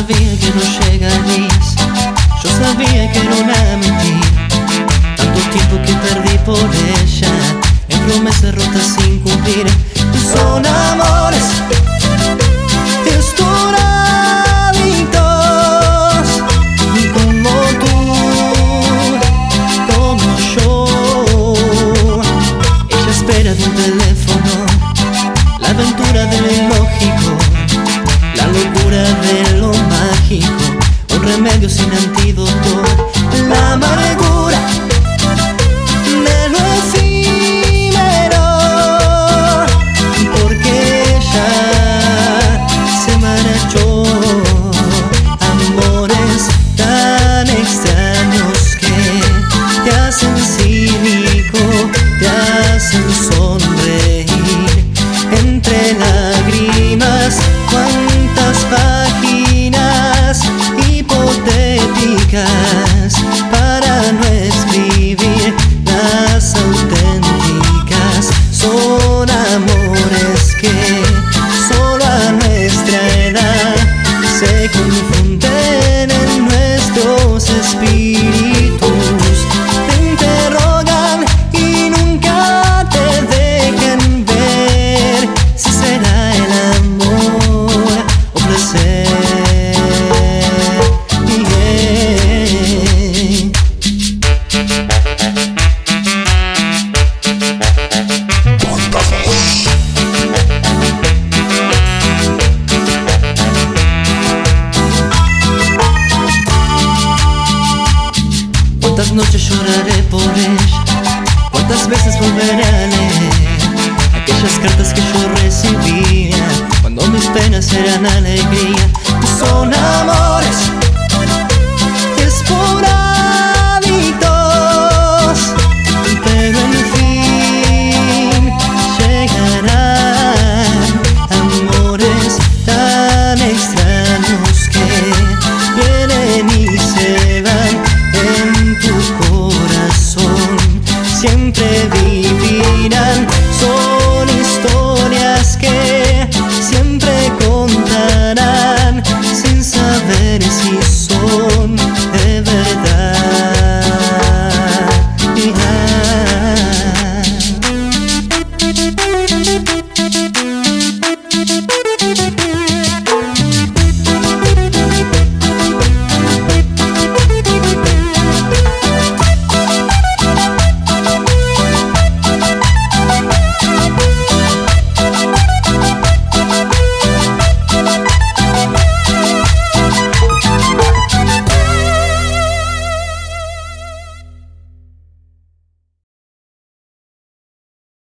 sabía que no llegarías, yo sabía que era una mentira. Tanto tiempo que perdí por ella, en promesas rotas sin cumplir. Son amores estoradictos, como tú, como yo. Ella espera de un teléfono la aventura de lo ilógico, la locura de lo mágico, un remedio sin antídoto, la amargura de lo efímero, porque ella se marchó. Amores tan extraños que te hacen cínico, te hacen sonreír entre lágrimas. Cuántas páginas hipotéticas para no escribir las auténticas. Son amores que solo a nuestra edad se confunden en nuestros espíritus. Te interrogan y nunca te dejan ver si será el amor o placer. Cuántas noches lloraré por ella, cuántas veces volveré a leer aquellas cartas que yo recibía cuando mis penas eran alegría.